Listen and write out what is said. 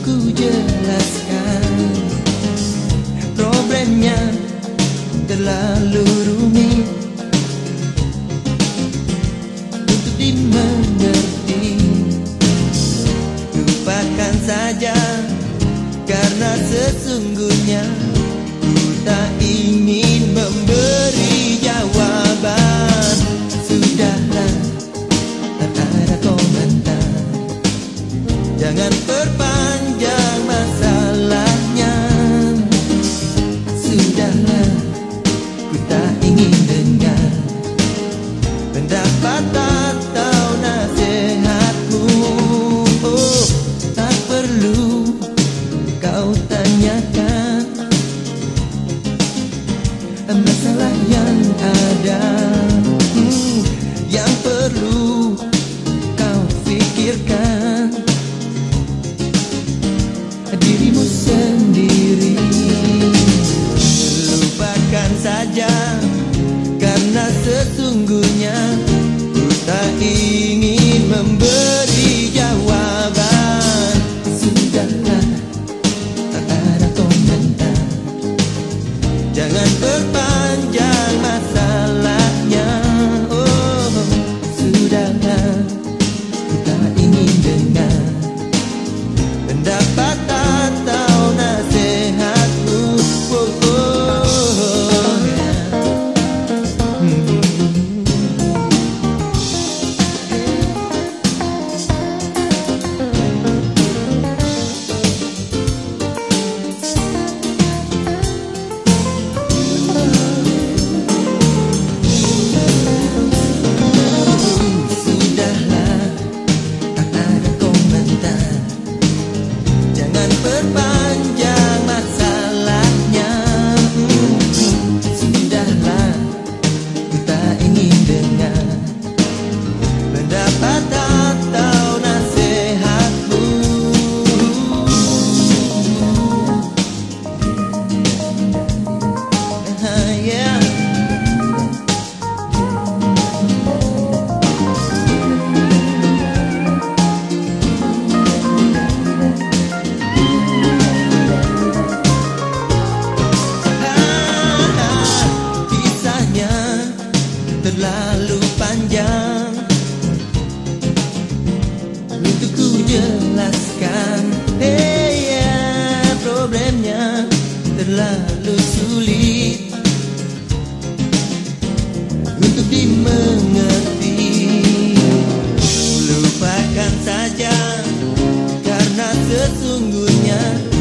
ku jelaskan, problemnya terlalu rumit untuk dimengerti. Lupakan saja, karena sesungguhnya ku tak ingin memberi jawaban. Sudahlah, tak ada komentar. Jangan perpanjang masalahnya. Sudahlah, ku tak ingin dengar pendapat atau nasihatmu. Oh, tak perlu kau tanyakan masalah yang ada. Yang perlu kau pikirkan dirimu sendiri. Lupakan saja, karena sesungguhnya ku tak ingin memberi jawaban. Sudahlah, tak ada komentar. Jangan perpanjang masalahnya. Oh, sudahlah, ku tak ingin dengar pendapat atau nasihatmu. Oh, oh, yeah. Sudahlah, tak ada komentar. Jangan perpanjang masalahnya. Sudahlah, ku tak ingin dengar pendapat atau nasihatmu. Yeah. Kisahnya terlalu panjang untuk ku jelaskan. Hey, yeah, problemnya terlalu sulit untuk dimengerti. Lupakan saja, karena sesungguhnya